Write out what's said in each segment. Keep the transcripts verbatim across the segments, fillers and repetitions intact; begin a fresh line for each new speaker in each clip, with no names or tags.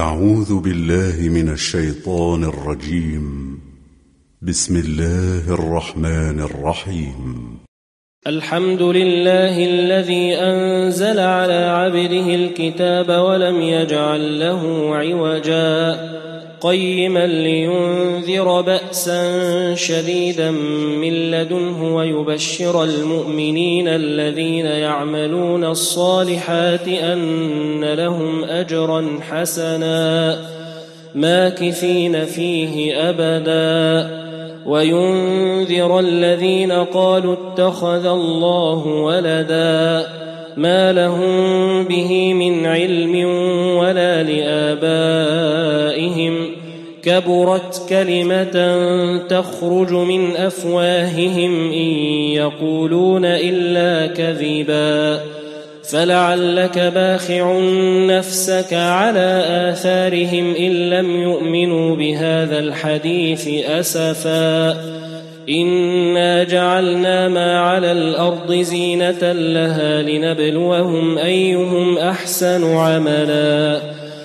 أعوذ بالله من الشيطان الرجيم. بسم الله الرحمن الرحيم.
الحمد لله الذي أنزل على عبده الكتاب ولم يجعل له عوجا قيما لينذر بأسا شديدا من لدنه ويبشر المؤمنين الذين يعملون الصالحات أن لهم أجرا حسنا ماكثين فيه أبدا وينذر الذين قالوا اتخذ الله ولدا ما لهم به من علم ولا لآبائهم كبرت كلمة تخرج من أفواههم إن يقولون إلا كذبا فلعلك باخع نفسك على آثارهم إن لم يؤمنوا بهذا الحديث أسفا إنا جعلنا ما على الأرض زينة لها لنبلوهم أيهم أحسن عملا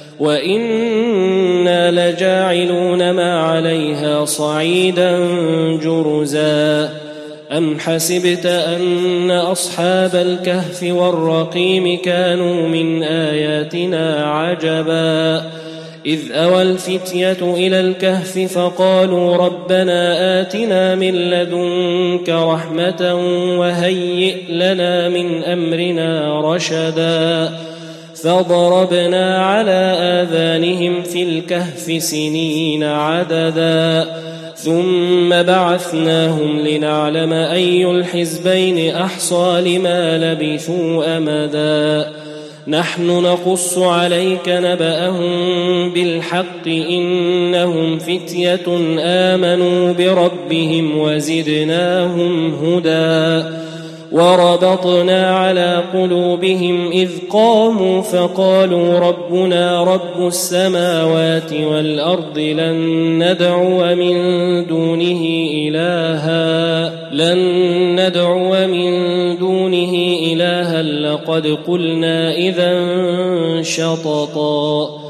وإنا لجاعلون ما عليها صعيدا جرزا أم حسبت أن أصحاب الكهف والرقيم كانوا من آياتنا عجبا إذ أوى الفتية إلى الكهف فقالوا ربنا آتنا من لدنك رحمة وهيئ لنا من أمرنا رشدا فضربنا على آذانهم في الكهف سنين عددا ثم بعثناهم لنعلم أي الحزبين أحصى لما لبثوا أمدا نحن نقص عليك نبأهم بالحق إنهم فتية آمنوا بربهم وزدناهم هدى وربطنا على قلوبهم إذ قاموا فقالوا ربنا رب السماوات والأرض لن ندعو من دونه إلها لن ندعو من دونه إلها لقد قلنا إذا شططا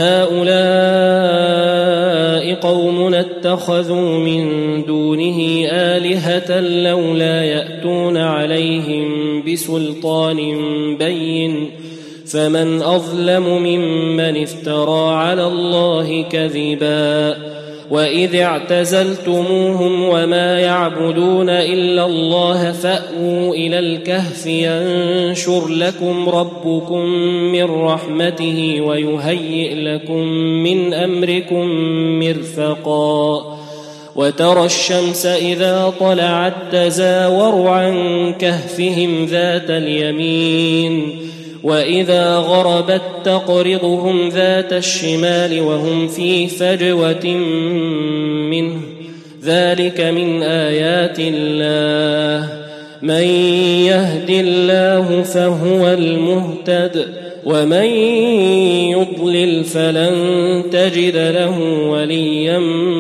هؤلاء قومنا اتخذوا من دونه آلهة لولا يأتون عليهم بسلطان بين فمن أظلم ممن افترى على الله كذبا وإذ اعتزلتموهم وما يعبدون إلا الله فأووا إلى الكهف ينشر لكم ربكم من رحمته ويهيئ لكم من أمركم مرفقا وترى الشمس إذا طلعت تزاور عن كهفهم ذات اليمين وإذا غربت تقرضهم ذات الشمال وهم في فجوة منه ذلك من آيات الله من يهد الله فهو المهتد ومن يضلل فلن تجد له وليا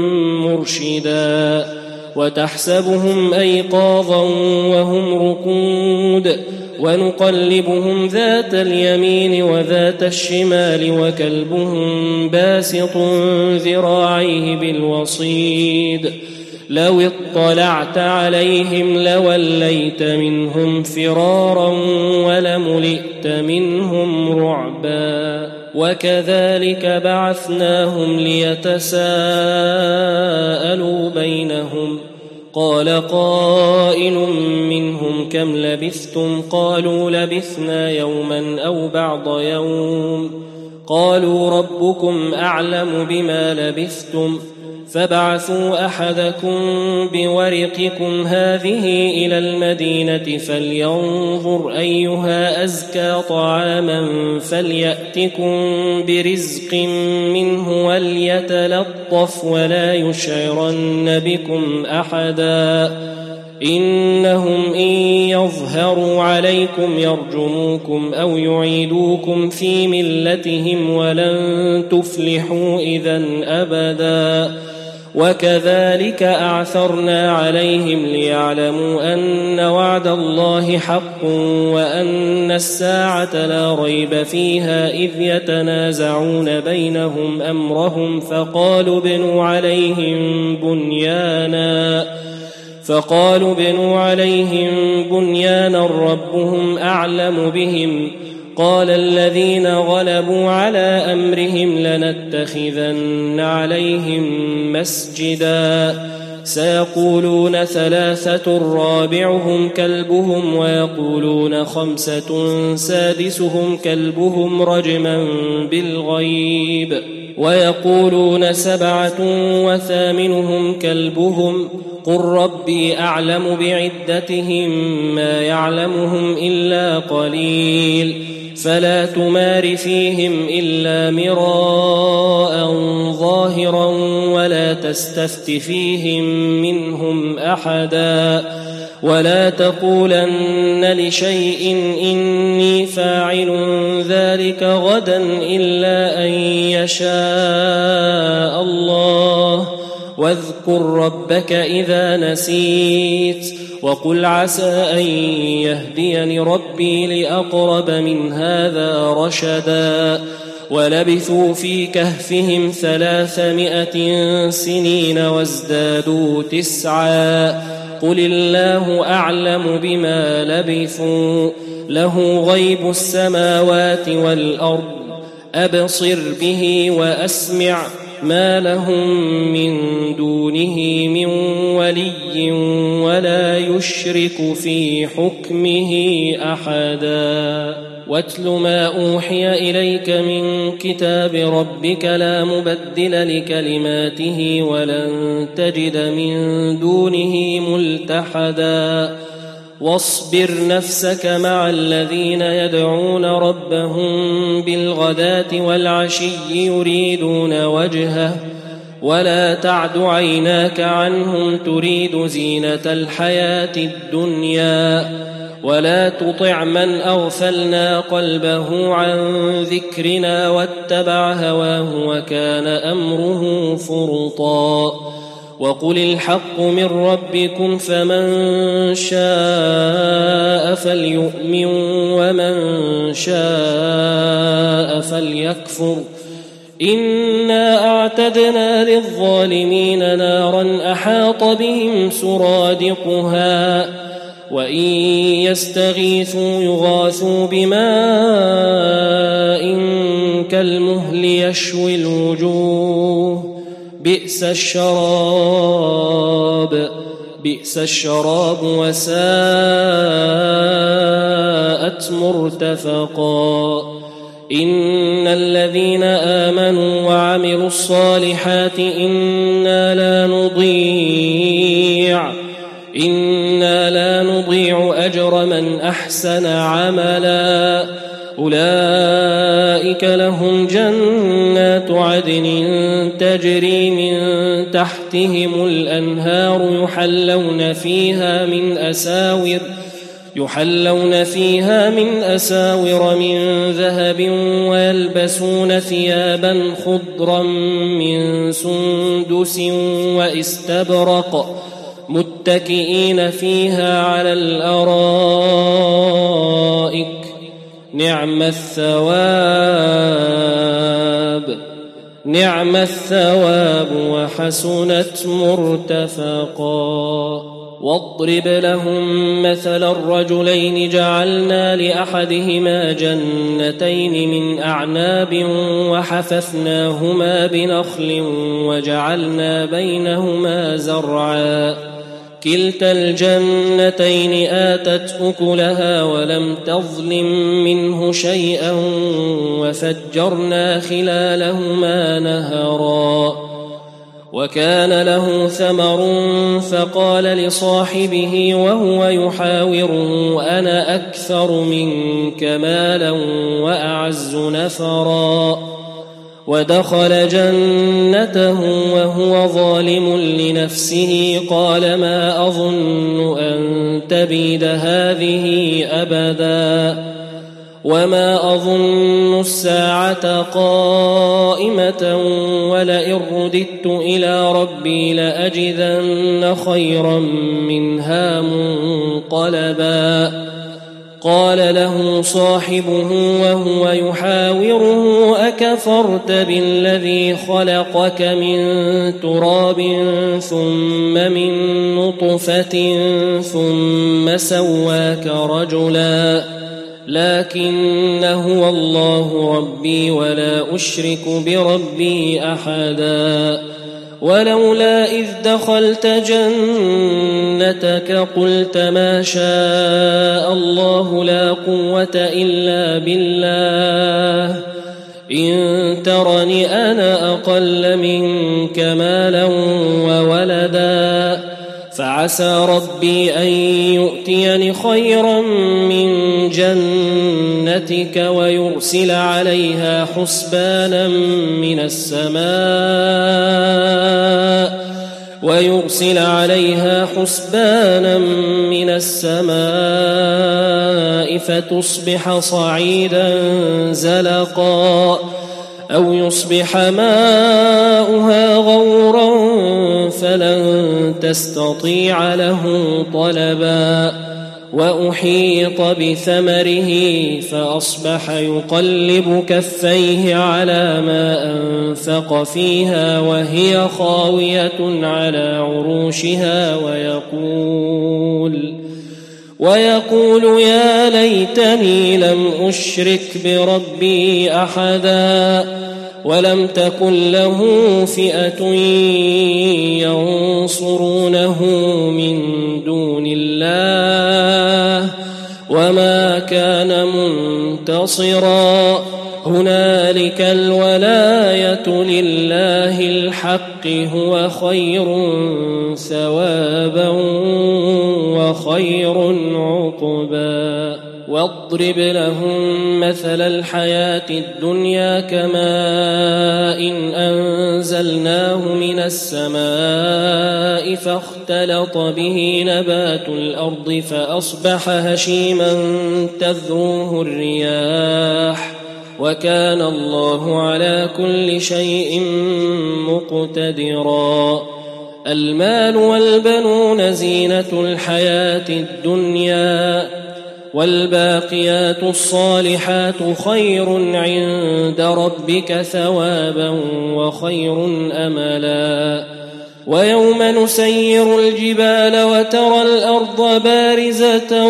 مرشدا وتحسبهم أيقاظا وهم رقود ونقلبهم ذات اليمين وذات الشمال وكلبهم باسط ذراعيه بالوصيد لو اطلعت عليهم لوليت منهم فرارا ولملئت منهم رعبا وكذلك بعثناهم ليتساءلوا بينهم قال قائل منهم كم لبثتم قالوا لبثنا يوما أو بعض يوم قالوا ربكم أعلم بما لبثتم فابعثوا أحدكم بورقكم هذه إلى المدينة فلينظر أيها أزكى طعاما فليأتكم برزق منه وليتلطف ولا يشعرن بكم أحدا إنهم إن يظهروا عليكم يرجموكم أو يعيدوكم في ملتهم ولن تفلحوا إذا أبدا وكذلك أعثرنا عليهم ليعلموا أن وعد الله حق وأن الساعة لا ريب فيها إذ يتنازعون بينهم أمرهم فقالوا ابنوا عليهم بنيانا فقالوا ابنوا عليهم بنيانا ربهم أعلم بهم قال الذين غلبوا على أمرهم لنتخذن عليهم مسجدا سيقولون ثلاثة رابعهم كلبهم ويقولون خمسة سادسهم كلبهم رجما بالغيب ويقولون سبعة وثامنهم كلبهم قل ربي أعلم بعدتهم ما يعلمهم إلا قليل فلا تمار فيهم إلا مراء ظاهرا ولا تستفت فيهم منهم أحدا ولا تقولن لشيء إني فاعل ذلك غدا إلا أن يشاء الله واذكر ربك إذا نسيت وقل عسى أن يهديني ربي لأقرب من هذا رشدا ولبثوا في كهفهم ثلاثمائة سنين وازدادوا تسعا قل الله أعلم بما لبثوا له غيب السماوات والأرض أبصر به وأسمع ما لهم من دونه من ولي ولا يشرك في حكمه أحدا واتل ما أوحي إليك من كتاب ربك لا مبدل لكلماته ولن تجد من دونه ملتحدا واصبر نفسك مع الذين يدعون ربهم بالغداة والعشي يريدون وجهه ولا تعد عيناك عنهم تريد زينة الحياة الدنيا ولا تطع من أغفلنا قلبه عن ذكرنا واتبع هواه وكان أمره فرطا وقل الحق من ربكم فمن شاء فليؤمن ومن شاء فليكفر إنا أعتدنا للظالمين نارا أحاط بهم سرادقها وإن يستغيثوا يغاثوا بماء كالمهل يشوي الوجوه بئس الشراب بئس الشراب وساءت مرتفقا إن الذين آمنوا وعملوا الصالحات إنا لا نضيع إنا لا نضيع أجر من أحسن عملا أولئك لهم جنات عدن تجري من تحتهم الأنهار يحلون فيها من أساور يحلون فيها من أساور من ذهب ويلبسون ثيابا خضرا من سندس واستبرق متكئين فيها على الأرائك نعم الثواب نعم الثواب وحسنت مرتفقا واضرب لهم مثل الرجلين جعلنا لأحدهما جنتين من أعناب وحففناهما بنخل وجعلنا بينهما زرعا كلتا الجنتين آتت أكلها ولم تظلم منه شيئا وفجرنا خلالهما نهرا وكان له ثمر فقال لصاحبه وهو يحاوره أنا أكثر منك مالا وأعز نفرا ودخل جنته وهو ظالم لنفسه قال ما أظن أن تبيد هذه أبدا وما أظن الساعة قائمة ولئن رددت إلى ربي لأجدن خيرا منها منقلبا قال له صاحبه وهو يحاوره أكفرت بالذي خلقك من تراب ثم من نطفة ثم سواك رجلا لكن هو الله ربي ولا أشرك بربي أحدا ولولا إذ دخلت جنتك قلت ما شاء الله لا قوة إلا بالله إن ترني أنا أقل منك مالا وولدا فعسى ربي أن يؤتيني خيرا من جنتك ويرسل عليها حسبانا من السماء ويرسل عليها حسبانا من السماء فتصبح صعيدا زلقا أو يصبح ماؤها غورا فلن تستطيع له طلبا وأحيط بثمره فأصبح يقلب كفيه على ما أنفق فيها وهي خاوية على عروشها ويقول ويقول يا ليتني لم أشرك بربي أحدا ولم تكن له فئة ينصرونه من دون الله وما كان منتصرا هنالك الولاية لله الحق هو خير ثوابا وخير عقبا واضرب لهم مثل الحياة الدنيا كماء إن أنزلناه من السماء فاختلط به نبات الأرض فأصبح هشيما تذروه الرياح وكان الله على كل شيء مقتدرا المال والبنون زينة الحياة الدنيا والباقيات الصالحات خير عند ربك ثوابا وخير أملا ويوم نسير الجبال وترى الأرض بارزة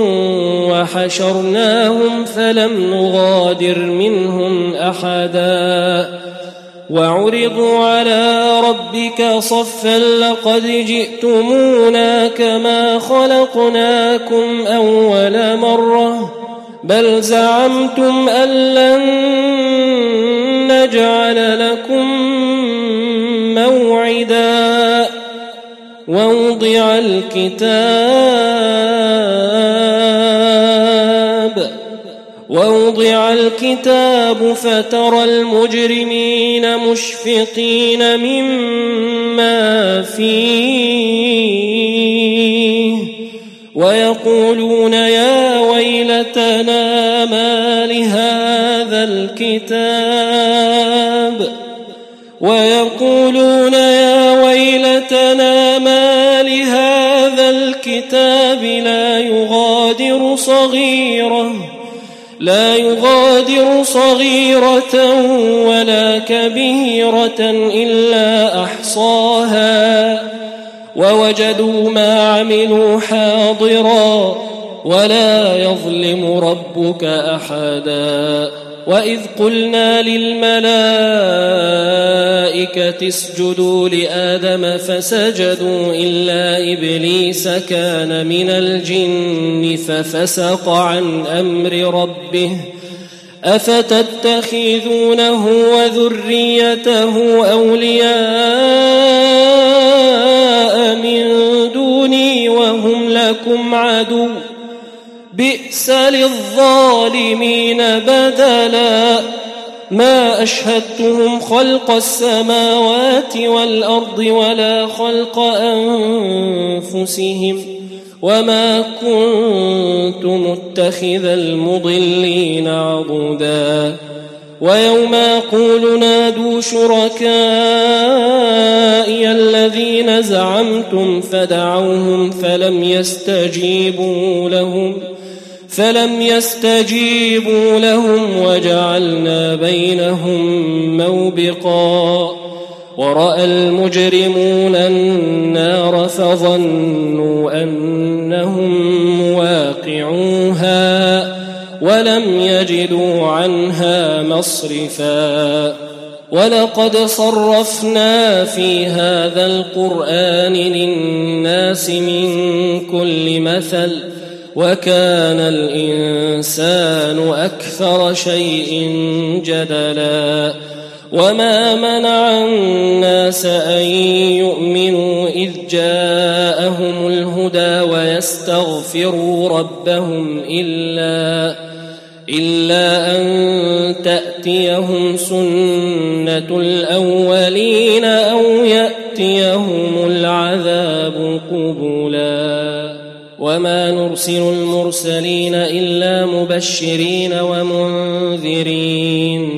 وحشرناهم فلم نغادر منهم أحدا وعرضوا على ربك صفا لقد جئتمونا كما خلقناكم أول مرة بل زعمتم أن لن نجعل لكم موعدا ووضع الكتاب ووضع الكتاب فترى المجرمين مشفقين مما فيه ويقولون يا ويلتنا ما لهذا الكتاب ويقولون يا ويلتنا ما لهذا الكتاب لا يغادر صغيرة لا يغادر صغيرة ولا كبيرة إلا أحصاها ووجدوا ما عملوا حاضرا ولا يظلم ربك أحدا وإذ قلنا للملائكة اسجدوا لآدم فسجدوا إلا إبليس كان من الجن ففسق عن أمر ربه أفتتخذونه وذريته أولياء من دوني وهم لكم عدو بئس للظالمين بدلا ما أشهدتهم خلق السماوات والأرض ولا خلق أنفسهم وما كنت متخذ المضلين عضدا ويوم يقول نادوا شركائي الذين زعمتم فدعوهم فلم يستجيبوا لهم فلم يستجيبوا لهم وجعلنا بينهم موبقا ورأى المجرمون النار فظنوا أنهم مواقعوها ولم يجدوا عنها مصرفا ولقد صرفنا في هذا القرآن للناس من كل مثل وكان الإنسان أكثر شيء جدلا وما منع الناس أن يؤمنوا إذ جاءهم الهدى ويستغفروا ربهم إلا إلا أن تأتيهم سنة الأولين أو يأتيهم العذاب قبلا وما نرسل المرسلين إلا مبشرين ومنذرين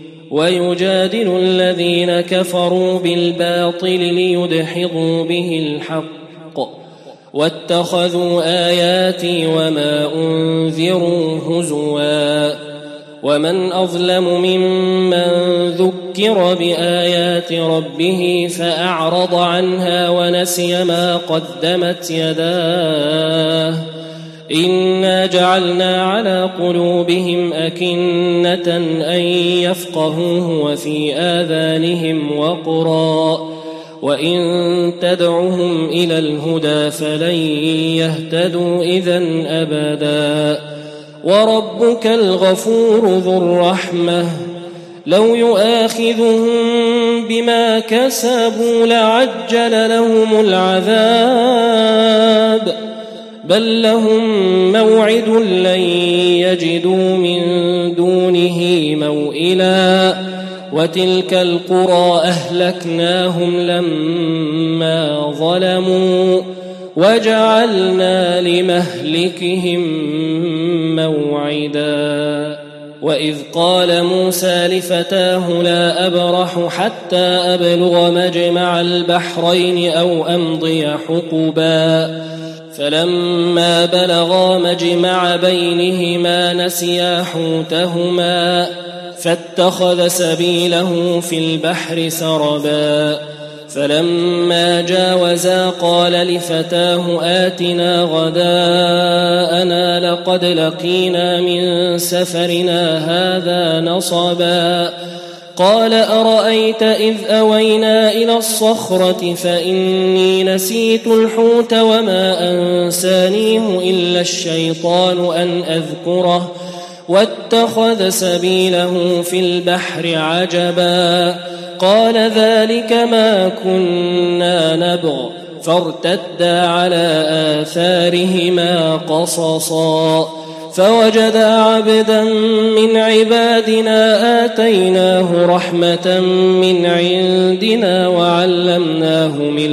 ويجادل الذين كفروا بالباطل ليدحضوا به الحق واتخذوا آياتي وما أنذروا هزوا ومن أظلم ممن ذكر بآيات ربه فأعرض عنها ونسي ما قدمت يداه إنا جعلنا على قلوبهم أكنة أن يفقهوه وفي آذانهم وقرا وإن تدعهم إلى الهدى فلن يهتدوا إذن أبدا وربك الغفور ذو الرحمة لو يؤاخذهم بما كسبوا لعجل لهم العذاب بل لهم موعد لن يجدوا من دونه موئلا وتلك القرى أهلكناهم لما ظلموا وجعلنا لمهلكهم موعدا وإذ قال موسى لفتاه لا أبرح حتى أبلغ مجمع البحرين أو أمضي حقبا فلما بلغا مجمع بينهما نسيا حوتهما فاتخذ سبيله في البحر سربا فلما جاوزا قال لفتاه آتنا غداءنا لقد لقينا من سفرنا هذا نصبا قال أرأيت إذ أوينا إلى الصخرة فإني نسيت الحوت وما أنسانيه إلا الشيطان أن أذكره واتخذ سبيله في البحر عجبا قال ذلك ما كنا نبغ فارتدا على آثارهما قصصا فوجدا عبدا من عبادنا آتيناه رحمة من عندنا وعلمناه من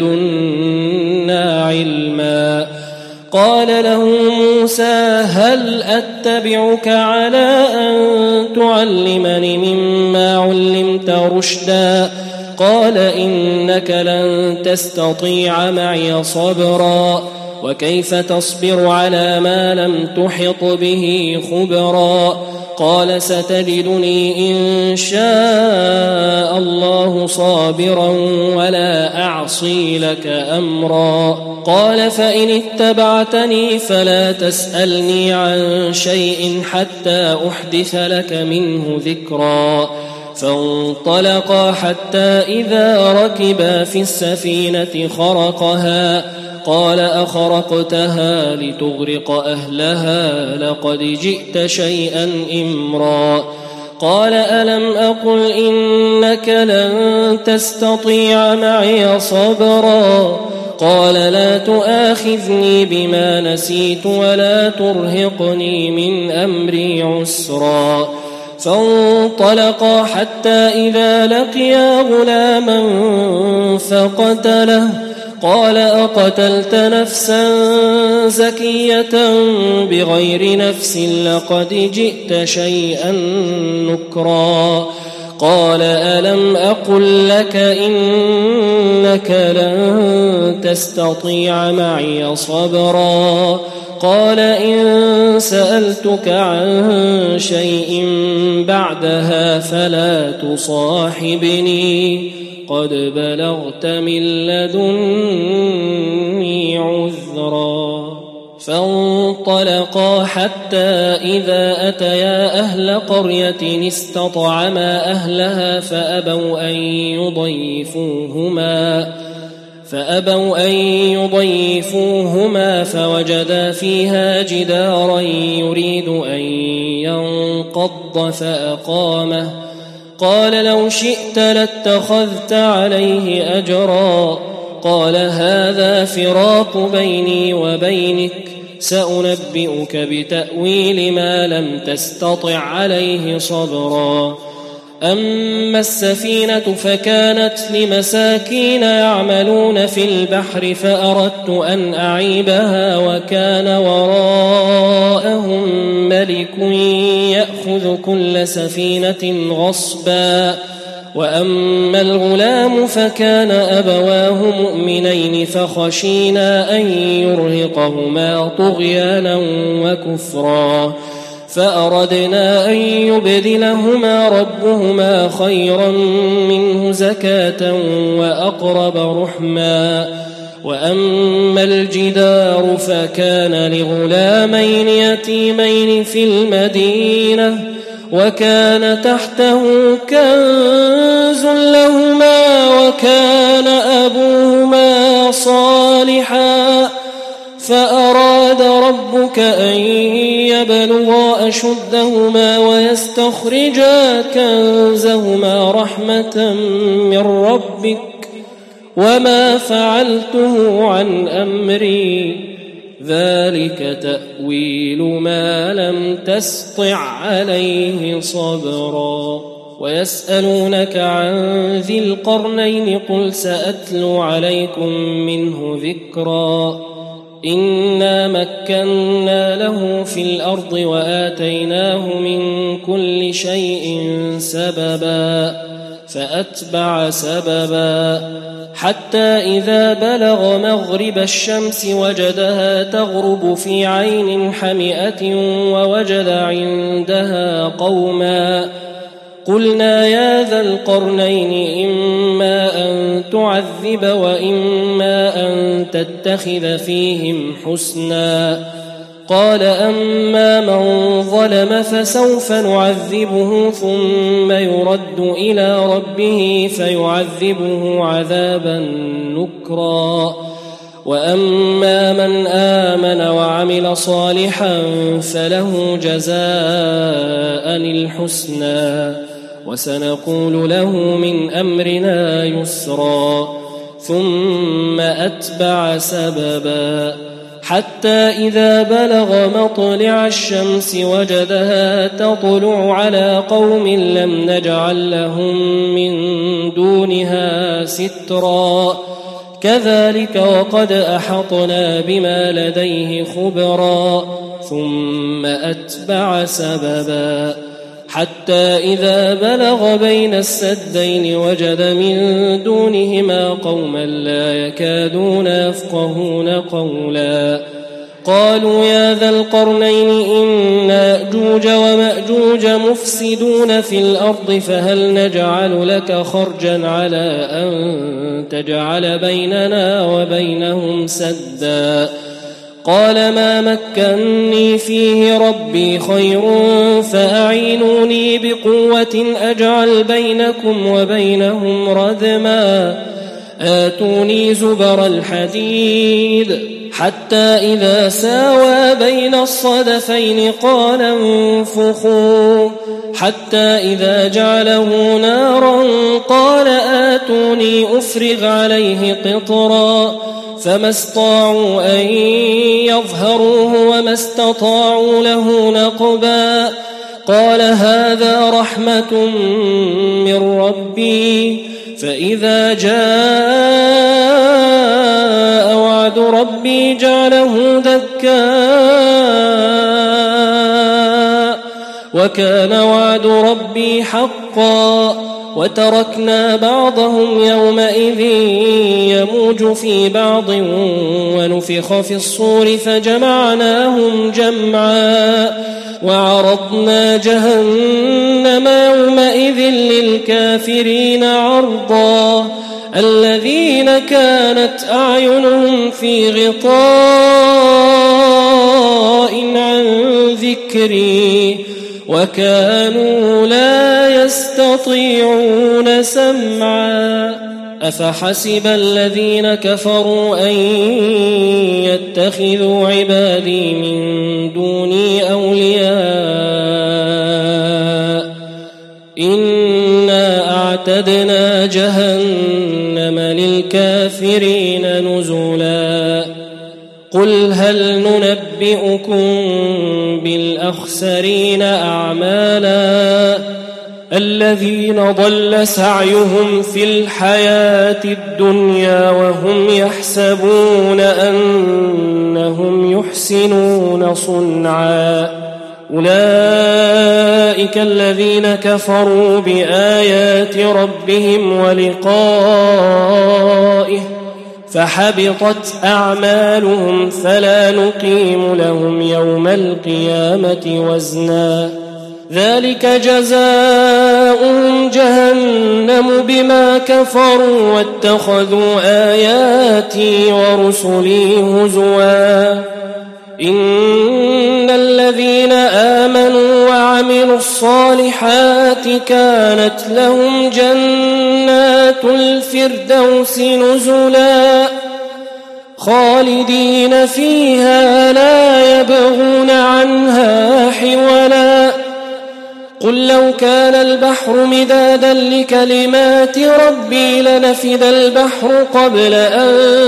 لدنا علما قال له موسى هل أتبعك على أن تعلمني مما علمت رشدا قال إنك لن تستطيع معي صبرا وكيف تصبر على ما لم تحط به خبرا قال ستجدني إن شاء الله صابرا ولا أعصي لك أمرا قال فإن اتبعتني فلا تسألني عن شيء حتى أحدث لك منه ذكرا فانطلقا حتى إذا ركبا في السفينة خرقها قال أخرقتها لتغرق أهلها لقد جئت شيئا إمرا قال ألم أقل إنك لن تستطيع معي صبرا قال لا تؤاخذني بما نسيت ولا ترهقني من أمري عسرا فانطلقا حتى إذا لقيا غلاما فقتله قال أقتلت نفسا زكية بغير نفس لقد جئت شيئا نكرا قال ألم أقل لك إنك لن تستطيع معي صبرا قال إن سألتك عن شيء بعدها فلا تصاحبني قد بلغت من لدني عذرا فانطلقا حتى إذا أتيا أهل قرية استطعما أهلها فأبوا أن يضيفوهما فأبوا أن يضيفوهما فوجدا فيها جدارا يريد أن ينقض فأقامه قال لو شئت لاتخذت عليه أجرا قال هذا فراق بيني وبينك سأنبئك بتأويل ما لم تستطع عليه صبرا أما السفينة فكانت لمساكين يعملون في البحر فأردت أن أعيبها وكان وراءهم ملك يأخذ كل سفينة غصبا وأما الغلام فكان أبواه مؤمنين فخشينا أن يرهقهما طغيانا وكفرا فأردنا أن يبدلهما ربهما خيرا منه زكاة وأقرب رحما وأما الجدار فكان لغلامين يتيمين في المدينة وكان تحته كنز لهما وكان أبوهما صالحا فأراد ربك أن يبلغا أشدهما ويستخرجا كنزهما رحمة من ربك وما فعلته عن أمري ذلك تأويل ما لم تسطع عليه صبرا ويسألونك عن ذي القرنين قل سأتلو عليكم منه ذكرا إنا مكنا له في الأرض وآتيناه من كل شيء سببا فأتبع سببا حتى إذا بلغ مغرب الشمس وجدها تغرب في عين حمئة ووجد عندها قوما قلنا يا ذا القرنين إما أن تعذب وإما أن تتخذ فيهم حسنا قال أما من ظلم فسوف نعذبه ثم يرد إلى ربه فيعذبه عذابا نكرا وأما من آمن وعمل صالحا فله جزاء الحسنى وسنقول له من أمرنا يسرا ثم أتبع سببا حتى إذا بلغ مطلع الشمس وجدها تطلع على قوم لم نجعل لهم من دونها سترا كذلك وقد أحطنا بما لديه خبرا ثم أتبع سببا حتى إذا بلغ بين السدين وجد من دونهما قوما لا يكادون يفقهون قولا قالوا يا ذا القرنين إن يأجوج ومأجوج مفسدون في الأرض فهل نجعل لك خرجا على أن تجعل بيننا وبينهم سدا قال ما مكني فيه ربي خير فأعينوني بقوة أجعل بينكم وبينهم ردما آتوني زبر الحديد حتى إذا ساوى بين الصدفين قال انفخوا حتى إذا جعله نارا قال آتوني أفرغ عليه قطرا فما استطاعوا أن يظهروه وما استطاعوا له نقبا قال هذا رحمة من ربي فإذا جاء وعد ربي جعله دكاء وكان وعد ربي حقا وتركنا بعضهم يومئذ يموج في بعض ونفخ في الصور فجمعناهم جمعا وعرضنا جهنم يومئذ للكافرين عرضا الذين كانت أعينهم في غطاء عن ذكري وكانوا لا يستطيعون سمعا أفحسب الذين كفروا أن يتخذوا عبادي من دوني أولياء إنا أعتدنا جهنم للكافرين نزلا قل هل ننبئكم بالأخسرين أعمالا الذين ضل سعيهم في الحياة الدنيا وهم يحسبون أنهم يحسنون صنعا أولئك الذين كفروا بآيات ربهم ولقائه فحبطت أعمالهم فلا نقيم لهم يوم القيامة وزنا ذلك جزاؤهم جهنم بما كفروا واتخذوا آياتي ورسلي هزوا إن الذين آمنوا وعملوا الصالحات كانت لهم جنات الفردوس نزلا خالدين فيها لا يبغون عنها حولا قل لو كان البحر مدادا لكلمات ربي لنفد البحر قبل أن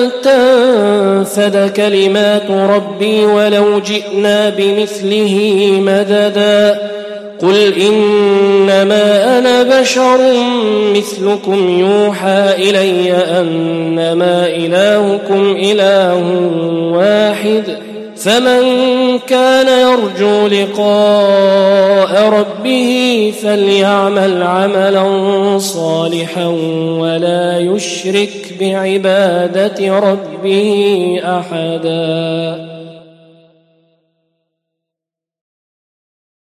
تنفد كلمات ربي ولو جئنا بمثله مددا قل إنما أنا بشر مثلكم يوحى إلي أنما إلهكم إله واحد فمن كان يرجو لقاء ربه فليعمل عملا صالحا ولا يشرك بعبادة ربه أحدا.